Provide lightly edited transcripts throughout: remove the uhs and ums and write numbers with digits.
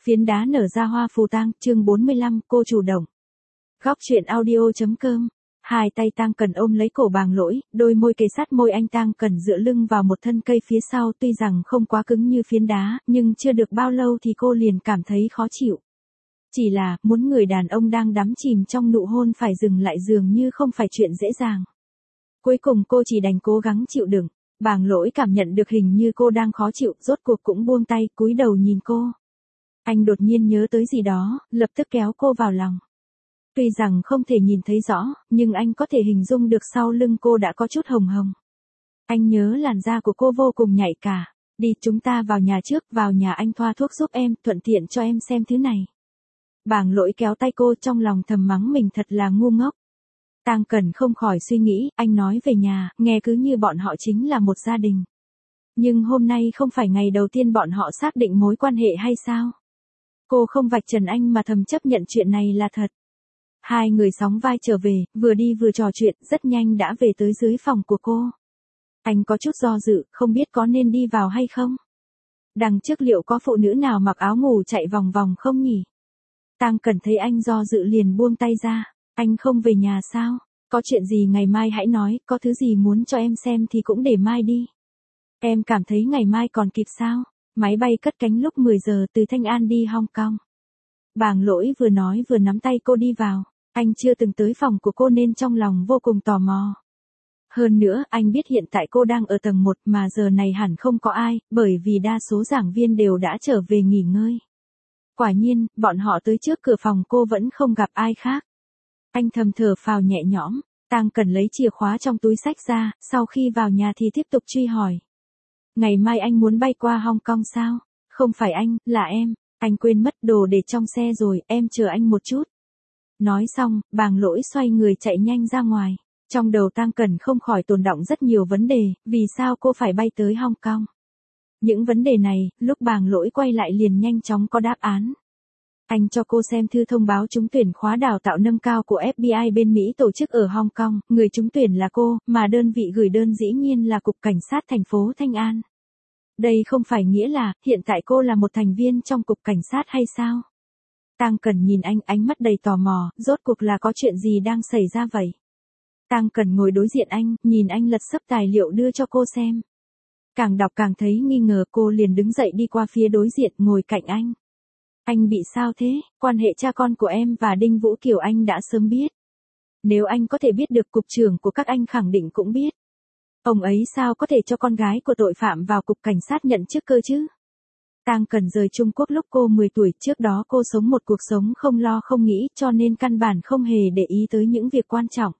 Phiến đá nở ra hoa phù tang, chương 45, cô chủ động. Góc truyện audio.com. Hai tay Tang Cần ôm lấy cổ Bàng Lỗi, đôi môi kề sát môi anh. Tang Cần dựa lưng vào một thân cây phía sau, tuy rằng không quá cứng như phiến đá, nhưng chưa được bao lâu thì cô liền cảm thấy khó chịu. Chỉ là, muốn người đàn ông đang đắm chìm trong nụ hôn phải dừng lại dường như không phải chuyện dễ dàng. Cuối cùng cô chỉ đành cố gắng chịu đựng. Bàng Lỗi cảm nhận được hình như cô đang khó chịu, rốt cuộc cũng buông tay, cúi đầu nhìn cô. Anh đột nhiên nhớ tới gì đó, lập tức kéo cô vào lòng. Tuy rằng không thể nhìn thấy rõ, nhưng anh có thể hình dung được sau lưng cô đã có chút hồng hồng. Anh nhớ làn da của cô vô cùng nhạy cả. Đi, chúng ta vào nhà trước, vào nhà anh thoa thuốc giúp em, thuận tiện cho em xem thứ này. Bàng Lỗi kéo tay cô, trong lòng thầm mắng mình thật là ngu ngốc. Tang Cần không khỏi suy nghĩ, anh nói về nhà, nghe cứ như bọn họ chính là một gia đình. Nhưng hôm nay không phải ngày đầu tiên bọn họ xác định mối quan hệ hay sao? Cô không vạch trần anh mà thầm chấp nhận chuyện này là thật. Hai người sóng vai trở về, vừa đi vừa trò chuyện, rất nhanh đã về tới dưới phòng của cô. Anh có chút do dự, không biết có nên đi vào hay không. Đằng trước liệu có phụ nữ nào mặc áo ngủ chạy vòng vòng không nhỉ? Tang Cần thấy anh do dự liền buông tay ra. Anh không về nhà sao? Có chuyện gì ngày mai hãy nói, có thứ gì muốn cho em xem thì cũng để mai đi. Em cảm thấy ngày mai còn kịp sao? Máy bay cất cánh lúc 10 giờ từ Thanh An đi Hong Kong. Bàng Lỗi vừa nói vừa nắm tay cô đi vào. Anh chưa từng tới phòng của cô nên trong lòng vô cùng tò mò. Hơn nữa, anh biết hiện tại cô đang ở tầng 1 mà giờ này hẳn không có ai, bởi vì đa số giảng viên đều đã trở về nghỉ ngơi. Quả nhiên, bọn họ tới trước cửa phòng cô vẫn không gặp ai khác. Anh thầm thở phào nhẹ nhõm. Tang Cần lấy chìa khóa trong túi xách ra, sau khi vào nhà thì tiếp tục truy hỏi. Ngày mai anh muốn bay qua Hong Kong sao? Không phải anh, là em. Anh quên mất đồ để trong xe rồi, em chờ anh một chút. Nói xong, Bàng Lỗi xoay người chạy nhanh ra ngoài. Trong đầu Tang Cần không khỏi tồn đọng rất nhiều vấn đề, vì sao cô phải bay tới Hong Kong? Những vấn đề này, lúc Bàng Lỗi quay lại liền nhanh chóng có đáp án. Anh cho cô xem thư thông báo trúng tuyển khóa đào tạo nâng cao của FBI bên Mỹ tổ chức ở Hong Kong, người trúng tuyển là cô, mà đơn vị gửi đơn dĩ nhiên là Cục Cảnh sát thành phố Thanh An. Đây không phải nghĩa là, hiện tại cô là một thành viên trong Cục Cảnh sát hay sao? Tang Cần nhìn anh, ánh mắt đầy tò mò, rốt cuộc là có chuyện gì đang xảy ra vậy? Tang Cần ngồi đối diện anh, nhìn anh lật xấp tài liệu đưa cho cô xem. Càng đọc càng thấy nghi ngờ, cô liền đứng dậy đi qua phía đối diện, ngồi cạnh anh. Anh bị sao thế? Quan hệ cha con của em và Đinh Vũ Kiều anh đã sớm biết. Nếu anh có thể biết được, cục trưởng của các anh khẳng định cũng biết. Ông ấy sao có thể cho con gái của tội phạm vào Cục Cảnh sát nhận chức cơ chứ? Tang Cần rời Trung Quốc lúc cô 10 tuổi, trước đó cô sống một cuộc sống không lo không nghĩ, cho nên căn bản không hề để ý tới những việc quan trọng.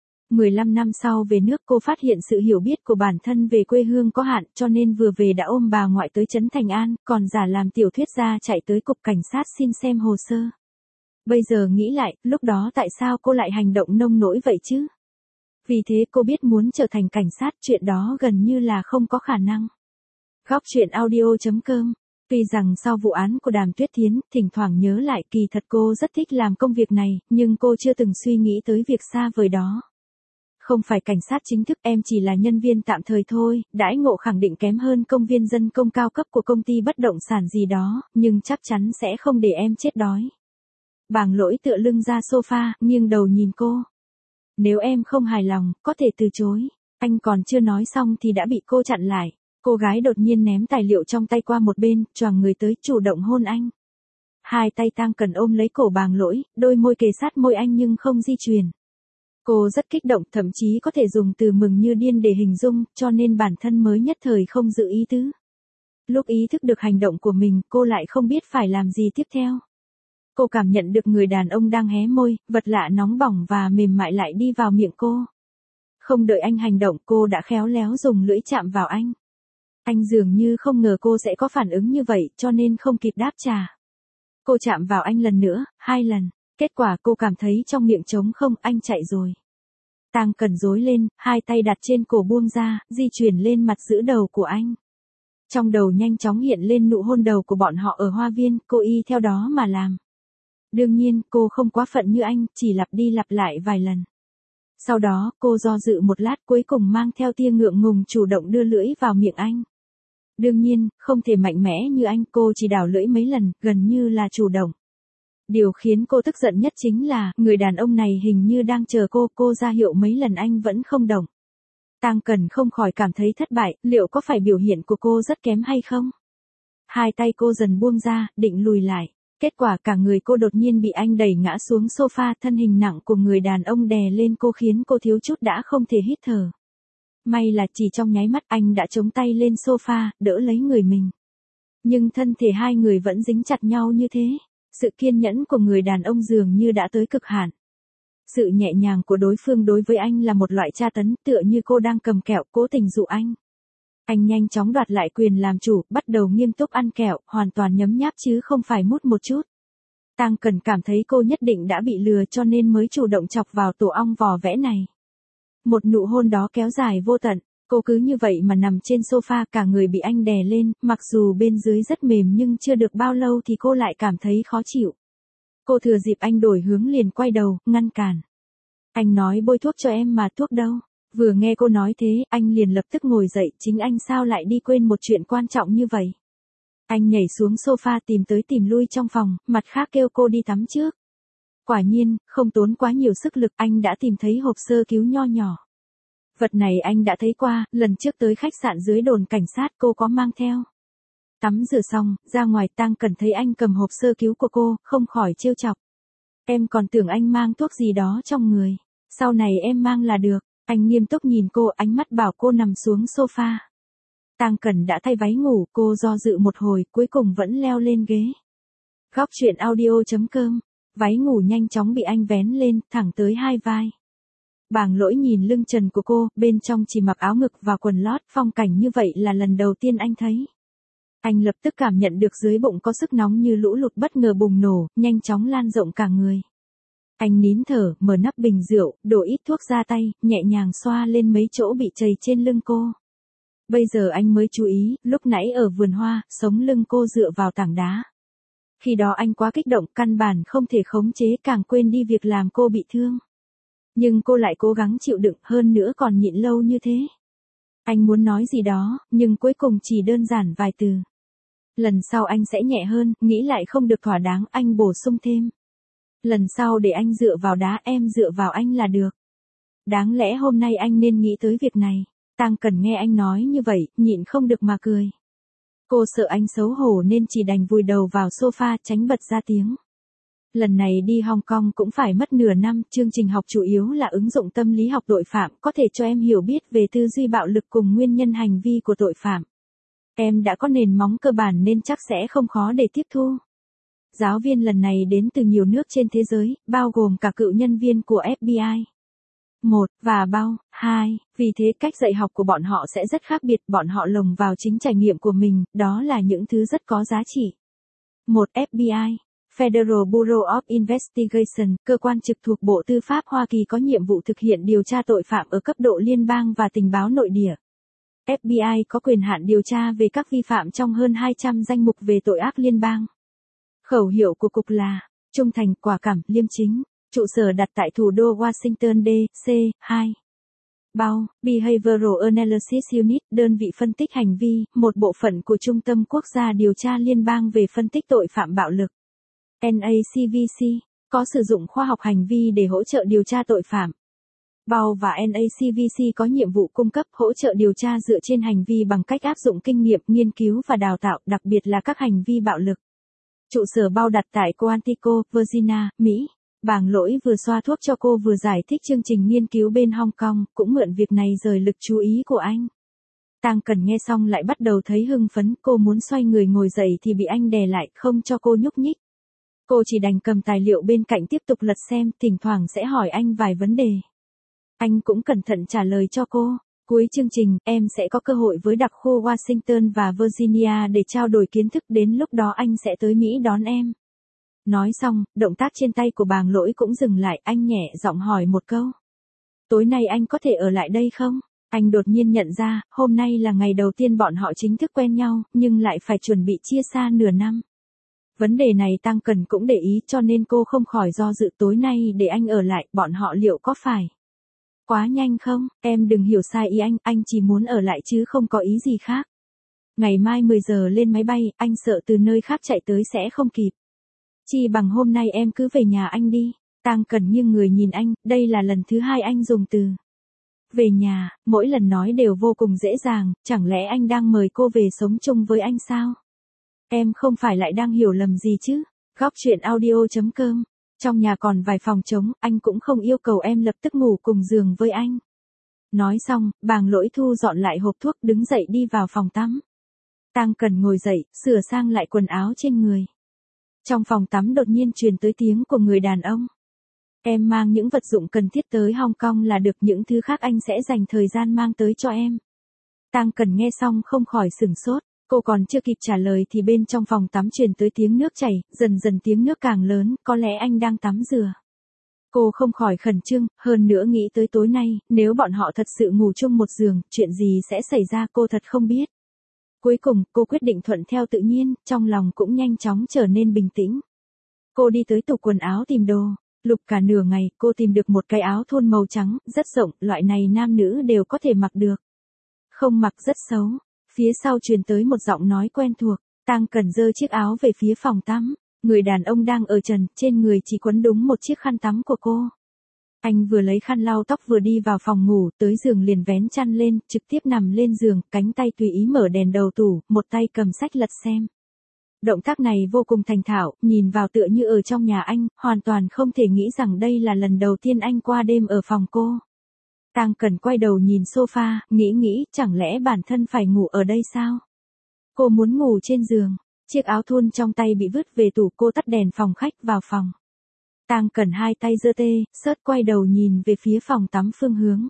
15 năm sau về nước, cô phát hiện sự hiểu biết của bản thân về quê hương có hạn, cho nên vừa về đã ôm bà ngoại tới trấn Thành An, còn giả làm tiểu thuyết gia chạy tới Cục Cảnh sát xin xem hồ sơ. Bây giờ nghĩ lại, lúc đó tại sao cô lại hành động nông nỗi vậy chứ? Vì thế cô biết muốn trở thành cảnh sát, chuyện đó gần như là không có khả năng. Góc truyện audio.com. Tuy rằng sau vụ án của Đàm Tuyết Thiến, thỉnh thoảng nhớ lại kỳ thật cô rất thích làm công việc này, nhưng cô chưa từng suy nghĩ tới việc xa vời đó. Không phải cảnh sát chính thức, em chỉ là nhân viên tạm thời thôi, đãi ngộ khẳng định kém hơn công viên dân công cao cấp của công ty bất động sản gì đó, nhưng chắc chắn sẽ không để em chết đói. Bàng Lỗi tựa lưng ra sofa, nghiêng đầu nhìn cô. Nếu em không hài lòng, có thể từ chối. Anh còn chưa nói xong thì đã bị cô chặn lại. Cô gái đột nhiên ném tài liệu trong tay qua một bên, choàng người tới, chủ động hôn anh. Hai tay Tang Cần ôm lấy cổ Bàng Lỗi, đôi môi kề sát môi anh nhưng không di chuyển. Cô rất kích động, thậm chí có thể dùng từ mừng như điên để hình dung, cho nên bản thân mới nhất thời không giữ ý tứ. Lúc ý thức được hành động của mình, cô lại không biết phải làm gì tiếp theo. Cô cảm nhận được người đàn ông đang hé môi, vật lạ nóng bỏng và mềm mại lại đi vào miệng cô. Không đợi anh hành động, cô đã khéo léo dùng lưỡi chạm vào anh. Anh dường như không ngờ cô sẽ có phản ứng như vậy, cho nên không kịp đáp trả. Cô chạm vào anh lần nữa, 2 lần. Kết quả cô cảm thấy trong miệng trống không, anh chạy rồi. Tang Cần rối lên, hai tay đặt trên cổ buông ra, di chuyển lên mặt giữ đầu của anh. Trong đầu nhanh chóng hiện lên nụ hôn đầu của bọn họ ở hoa viên, cô y theo đó mà làm. Đương nhiên, cô không quá phận như anh, chỉ lặp đi lặp lại vài lần. Sau đó, cô do dự một lát, cuối cùng mang theo tia ngượng ngùng chủ động đưa lưỡi vào miệng anh. Đương nhiên, không thể mạnh mẽ như anh, cô chỉ đảo lưỡi mấy lần, gần như là chủ động. Điều khiến cô tức giận nhất chính là, người đàn ông này hình như đang chờ cô ra hiệu mấy lần anh vẫn không động. Tang Cần không khỏi cảm thấy thất bại, liệu có phải biểu hiện của cô rất kém hay không? Hai tay cô dần buông ra, định lùi lại. Kết quả cả người cô đột nhiên bị anh đẩy ngã xuống sofa, thân hình nặng của người đàn ông đè lên cô khiến cô thiếu chút đã không thể hít thở. May là chỉ trong nháy mắt anh đã chống tay lên sofa, đỡ lấy người mình. Nhưng thân thể hai người vẫn dính chặt nhau như thế. Sự kiên nhẫn của người đàn ông dường như đã tới cực hạn. Sự nhẹ nhàng của đối phương đối với anh là một loại tra tấn, tựa như cô đang cầm kẹo cố tình dụ anh. Anh nhanh chóng đoạt lại quyền làm chủ, bắt đầu nghiêm túc ăn kẹo, hoàn toàn nhấm nháp chứ không phải mút một chút. Tang Cần cảm thấy cô nhất định đã bị lừa cho nên mới chủ động chọc vào tổ ong vò vẽ này. Một nụ hôn đó kéo dài vô tận, cô cứ như vậy mà nằm trên sofa, cả người bị anh đè lên, mặc dù bên dưới rất mềm nhưng chưa được bao lâu thì cô lại cảm thấy khó chịu. Cô thừa dịp anh đổi hướng liền quay đầu, ngăn cản. Anh nói bôi thuốc cho em mà, thuốc đâu? Vừa nghe cô nói thế, anh liền lập tức ngồi dậy, chính anh sao lại đi quên một chuyện quan trọng như vậy? Anh nhảy xuống sofa tìm tới tìm lui trong phòng, mặt khác kêu cô đi tắm trước. Quả nhiên, không tốn quá nhiều sức lực, anh đã tìm thấy hộp sơ cứu nho nhỏ. Vật này anh đã thấy qua, lần trước tới khách sạn dưới đồn cảnh sát cô có mang theo. Tắm rửa xong, ra ngoài Tang Cần thấy anh cầm hộp sơ cứu của cô, không khỏi trêu chọc. Em còn tưởng anh mang thuốc gì đó trong người. Sau này em mang là được. Anh nghiêm túc nhìn cô, ánh mắt bảo cô nằm xuống sofa. Tang Cần đã thay váy ngủ, cô do dự một hồi, cuối cùng vẫn leo lên ghế. Góc truyện audio.com. Váy ngủ nhanh chóng bị anh vén lên, thẳng tới hai vai. Bàng Lỗi nhìn lưng trần của cô, bên trong chỉ mặc áo ngực và quần lót, phong cảnh như vậy là lần đầu tiên anh thấy. Anh lập tức cảm nhận được dưới bụng có sức nóng như lũ lụt bất ngờ bùng nổ, nhanh chóng lan rộng cả người. Anh nín thở, mở nắp bình rượu, đổ ít thuốc ra tay, nhẹ nhàng xoa lên mấy chỗ bị chày trên lưng cô. Bây giờ anh mới chú ý, lúc nãy ở vườn hoa, sống lưng cô dựa vào tảng đá. Khi đó anh quá kích động, căn bản không thể khống chế, càng quên đi việc làm cô bị thương. Nhưng cô lại cố gắng chịu đựng, hơn nữa còn nhịn lâu như thế. Anh muốn nói gì đó, nhưng cuối cùng chỉ đơn giản vài từ. Lần sau anh sẽ nhẹ hơn, nghĩ lại không được thỏa đáng, anh bổ sung thêm. Lần sau để anh dựa vào đá, em dựa vào anh là được. Đáng lẽ hôm nay anh nên nghĩ tới việc này. Tang Cần nghe anh nói như vậy, nhịn không được mà cười. Cô sợ anh xấu hổ nên chỉ đành vùi đầu vào sofa, tránh bật ra tiếng. Lần này đi Hong Kong cũng phải mất nửa năm, chương trình học chủ yếu là ứng dụng tâm lý học tội phạm, có thể cho em hiểu biết về tư duy bạo lực cùng nguyên nhân hành vi của tội phạm. Em đã có nền móng cơ bản nên chắc sẽ không khó để tiếp thu. Giáo viên lần này đến từ nhiều nước trên thế giới, bao gồm cả cựu nhân viên của FBI. 1. Và bao. 2. Vì thế cách dạy học của bọn họ sẽ rất khác biệt, bọn họ lồng vào chính trải nghiệm của mình, đó là những thứ rất có giá trị. 1. FBI. Federal Bureau of Investigation, cơ quan trực thuộc Bộ Tư pháp Hoa Kỳ có nhiệm vụ thực hiện điều tra tội phạm ở cấp độ liên bang và tình báo nội địa. FBI có quyền hạn điều tra về các vi phạm trong hơn 200 danh mục về tội ác liên bang. Khẩu hiệu của cục là trung thành, quả cảm, liêm chính. Trụ sở đặt tại thủ đô Washington D.C. 2. Bao, Behavioral Analysis Unit, đơn vị phân tích hành vi, một bộ phận của Trung tâm Quốc gia điều tra liên bang về phân tích tội phạm bạo lực. NACVC, có sử dụng khoa học hành vi để hỗ trợ điều tra tội phạm. Bao và NACVC có nhiệm vụ cung cấp hỗ trợ điều tra dựa trên hành vi bằng cách áp dụng kinh nghiệm, nghiên cứu và đào tạo, đặc biệt là các hành vi bạo lực. Trụ sở Bao đặt tại Quantico, Virginia, Mỹ. Bàng Lỗi vừa xoa thuốc cho cô vừa giải thích chương trình nghiên cứu bên Hong Kong, cũng mượn việc này rời lực chú ý của anh. Tang Cần nghe xong lại bắt đầu thấy hưng phấn, cô muốn xoay người ngồi dậy thì bị anh đè lại, không cho cô nhúc nhích. Cô chỉ đành cầm tài liệu bên cạnh tiếp tục lật xem, thỉnh thoảng sẽ hỏi anh vài vấn đề. Anh cũng cẩn thận trả lời cho cô. Cuối chương trình, em sẽ có cơ hội với đặc khu Washington và Virginia để trao đổi kiến thức, đến lúc đó anh sẽ tới Mỹ đón em. Nói xong, động tác trên tay của Bàng Lỗi cũng dừng lại, anh nhẹ giọng hỏi một câu. Tối nay anh có thể ở lại đây không? Anh đột nhiên nhận ra, hôm nay là ngày đầu tiên bọn họ chính thức quen nhau, nhưng lại phải chuẩn bị chia xa nửa năm. Vấn đề này Tang Cần cũng để ý cho nên cô không khỏi do dự, tối nay để anh ở lại, bọn họ liệu có phải quá nhanh không? Em đừng hiểu sai ý anh chỉ muốn ở lại chứ không có ý gì khác. Ngày mai 10 giờ lên máy bay, anh sợ từ nơi khác chạy tới sẽ không kịp. Chi bằng hôm nay em cứ về nhà anh đi. Tang Cần nghiêng người nhìn anh, đây là lần thứ 2 anh dùng từ về nhà, mỗi lần nói đều vô cùng dễ dàng, chẳng lẽ anh đang mời cô về sống chung với anh sao? Em không phải lại đang hiểu lầm gì chứ? Góc chuyện audio.com. Trong nhà còn vài phòng trống, anh cũng không yêu cầu em lập tức ngủ cùng giường với anh. Nói xong, Bàng Lỗi thu dọn lại hộp thuốc đứng dậy đi vào phòng tắm. Tang Cần ngồi dậy, sửa sang lại quần áo trên người. Trong phòng tắm đột nhiên truyền tới tiếng của người đàn ông. Em mang những vật dụng cần thiết tới Hong Kong là được, những thứ khác anh sẽ dành thời gian mang tới cho em. Tang Cần nghe xong không khỏi sửng sốt, cô còn chưa kịp trả lời thì bên trong phòng tắm truyền tới tiếng nước chảy, dần dần tiếng nước càng lớn, có lẽ anh đang tắm rửa. Cô không khỏi khẩn trương, hơn nữa nghĩ tới tối nay, nếu bọn họ thật sự ngủ chung một giường, chuyện gì sẽ xảy ra cô thật không biết. Cuối cùng, cô quyết định thuận theo tự nhiên, trong lòng cũng nhanh chóng trở nên bình tĩnh. Cô đi tới tủ quần áo tìm đồ. Lục cả nửa ngày, cô tìm được một cái áo thun màu trắng, rất rộng, loại này nam nữ đều có thể mặc được. Không mặc rất xấu. Phía sau truyền tới một giọng nói quen thuộc, Tang Cần giơ chiếc áo về phía phòng tắm. Người đàn ông đang ở trần, trên người chỉ quấn đúng một chiếc khăn tắm của cô. Anh vừa lấy khăn lau tóc vừa đi vào phòng ngủ, tới giường liền vén chăn lên, trực tiếp nằm lên giường, cánh tay tùy ý mở đèn đầu tủ, một tay cầm sách lật xem. Động tác này vô cùng thành thạo, nhìn vào tựa như ở trong nhà anh, hoàn toàn không thể nghĩ rằng đây là lần đầu tiên anh qua đêm ở phòng cô. Tang Cần quay đầu nhìn sofa, nghĩ, chẳng lẽ bản thân phải ngủ ở đây sao? Cô muốn ngủ trên giường, chiếc áo thun trong tay bị vứt về tủ, cô tắt đèn phòng khách vào phòng. Tang Cần hai tay giơ tê, sớt quay đầu nhìn về phía phòng tắm phương hướng.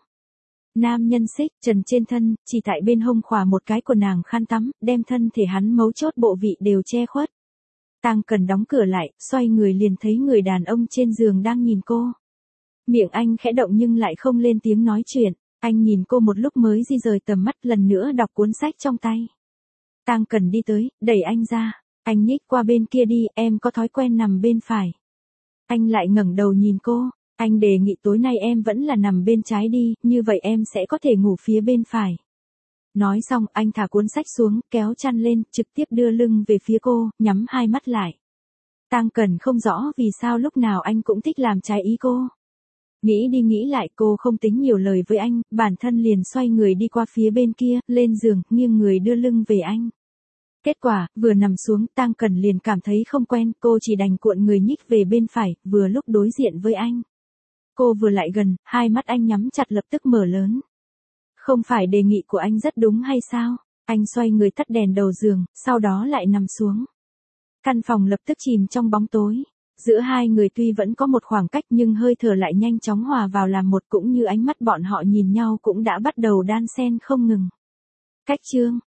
Nam nhân xích trần trên thân, chỉ tại bên hông khỏa một cái của nàng khăn tắm, đem thân thể hắn mấu chốt bộ vị đều che khuất. Tang Cần đóng cửa lại, xoay người liền thấy người đàn ông trên giường đang nhìn cô. Miệng anh khẽ động nhưng lại không lên tiếng nói chuyện, anh nhìn cô một lúc mới di rời tầm mắt, lần nữa đọc cuốn sách trong tay. Tang Cần đi tới, đẩy anh ra, anh nhích qua bên kia đi, em có thói quen nằm bên phải. Anh lại ngẩng đầu nhìn cô. Anh đề nghị tối nay em vẫn là nằm bên trái đi, như vậy em sẽ có thể ngủ phía bên phải. Nói xong, anh thả cuốn sách xuống, kéo chăn lên, trực tiếp đưa lưng về phía cô, nhắm hai mắt lại. Tang Cần không rõ vì sao lúc nào anh cũng thích làm trái ý cô. Nghĩ đi nghĩ lại, cô không tính nhiều lời với anh, bản thân liền xoay người đi qua phía bên kia, lên giường, nghiêng người đưa lưng về anh. Kết quả, vừa nằm xuống, Tang Cần liền cảm thấy không quen, cô chỉ đành cuộn người nhích về bên phải, vừa lúc đối diện với anh. Cô vừa lại gần, hai mắt anh nhắm chặt lập tức mở lớn. Không phải đề nghị của anh rất đúng hay sao? Anh xoay người tắt đèn đầu giường, sau đó lại nằm xuống. Căn phòng lập tức chìm trong bóng tối. Giữa hai người tuy vẫn có một khoảng cách nhưng hơi thở lại nhanh chóng hòa vào làm một, cũng như ánh mắt bọn họ nhìn nhau cũng đã bắt đầu đan xen không ngừng. Cách chương